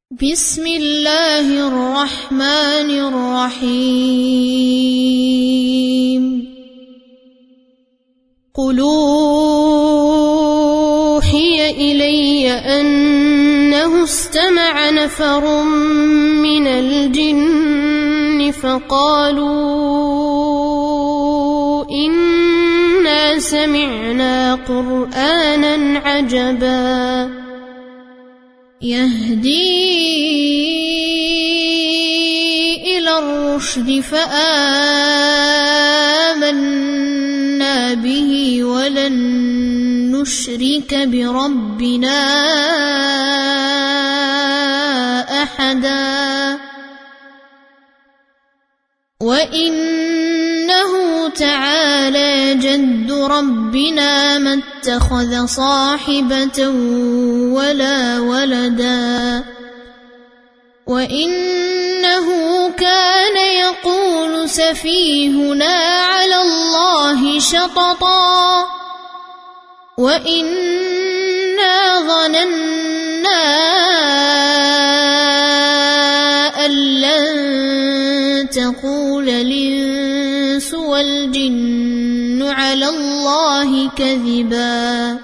بسم الله الرحمن الرحيم قل أوحي إلي أنه استمع نفر من الجن فقالوا إنا سمعنا قرآنا عجبا يهدي إلى الرشد فآمنا به ولن نشرك بربنا أحدا وإنه تعالى جد ربنا ما اتخذ صاحبة ولا ولدا وإنه كان يقول سفيهنا على الله شططا وإنا ظننا أن لن تقول الإنس والجن على الله كذبا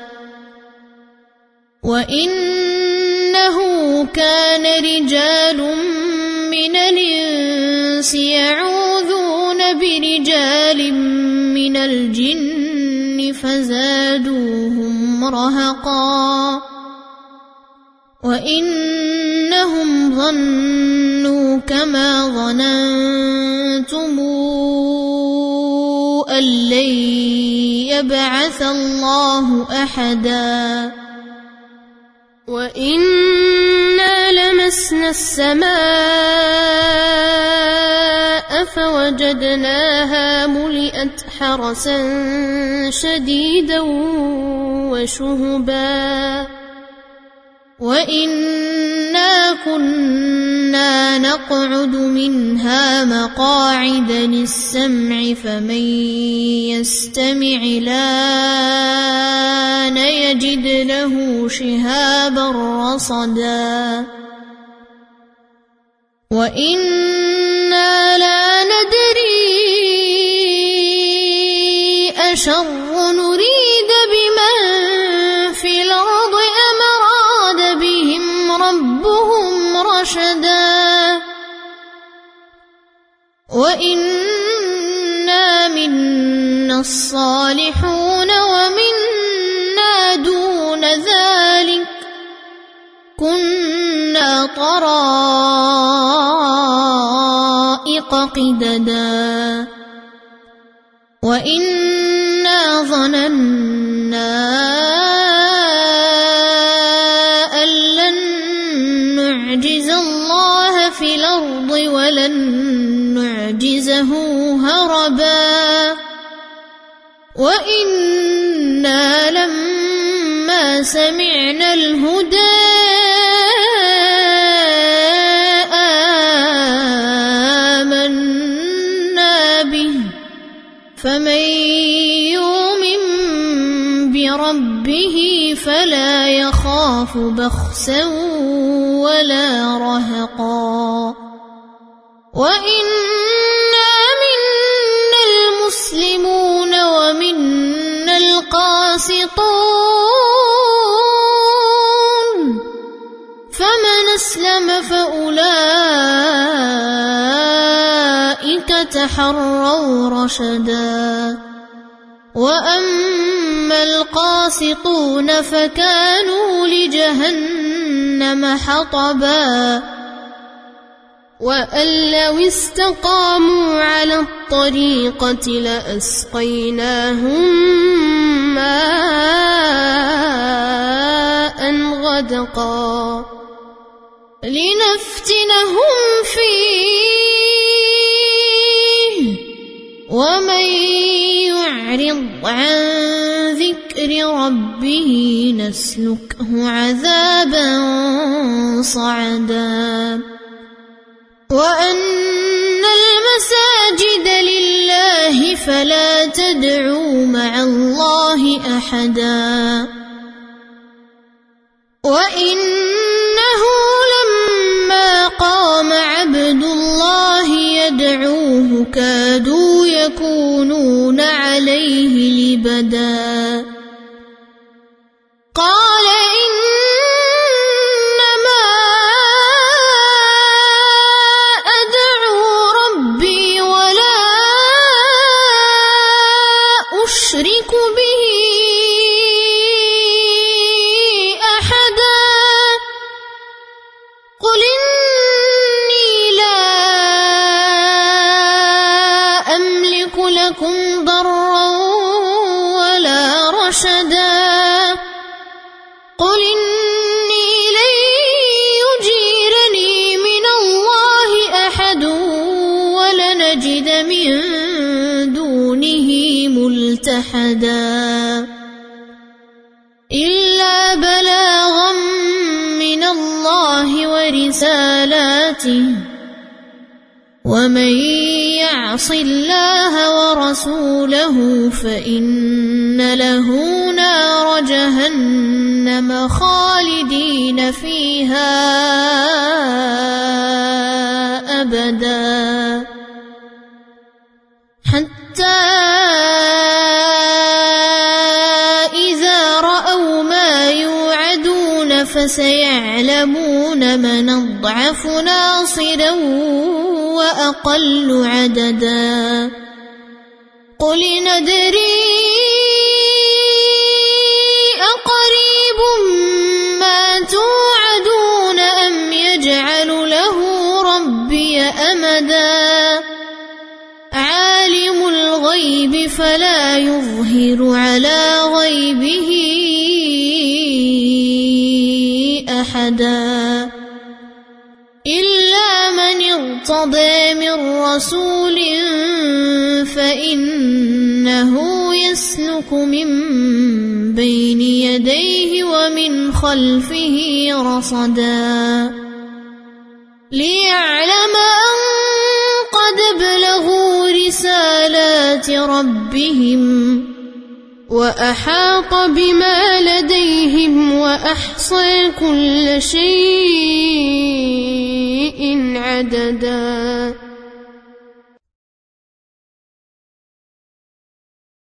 وإنه كان رجال من الإنس يعوذون برجال من الجن فزادوهم رهقا وإنهم ظنوا كما ظننتم أن لن يبعث الله أحدا وإنا لمسنا السماء فوجدناها ملئت حرسا شديدا وشهبا وإنا كنا نقعد منها مقاعد للسمع فمن يستمع الآن يجد له شهابا رصدا وإنا لا ندري أشر نريد بمن في الأرض أم أراد بهم ربهم رشدا وإنا منا الصالحون ومنا دون ذلك كنا طرائق قددا وإنا ظننا أن لن نعجز الله في الأرض ولن نعجزه هربا وإنا لما سمعنا الهدى آمنا به فمن يؤمن بربه فلا يخاف بخسا ولا رهقا وإنا منا المسلمون ومنا القاسطون فمن أسلم فأولئك تحروا رشدا وأما القاسطون فكانوا لجهنم حطبا وأن لو استقاموا على الطريقة لأسقيناهم ماء غدقا لنفتنهم فيه ومن يعرض عن ذكر ربه نسلكه عذابا صعدا وأن المساجد لله فلا تدعوا مع الله أحدا وإنه لما قل إني لا أملك لكم ضرا ولا رشدا قل إني لن يجيرني من الله أحد ولنجد من دونه ملتحدا إلا بلاغا من الله ورسالاته ومن يعص الله ورسوله فإن له نار جهنم خالدين فيها أبدا حتى إذا رأوا ما يوعدون فسيعلمون من أضعف ناصرا وأقل عددا قل ندري أقريب ما توعدون أم يجعل له ربي أمدا عالم الغيب فلا يظهر على غيبه أحدا إلا من ارتضى من رسول فإنه يسلك من بين يديه ومن خلفه رصدا ليعلم أن قد بلغوا رسالات ربهم وأحاط بما لديهم وأحصى كل شيء عددا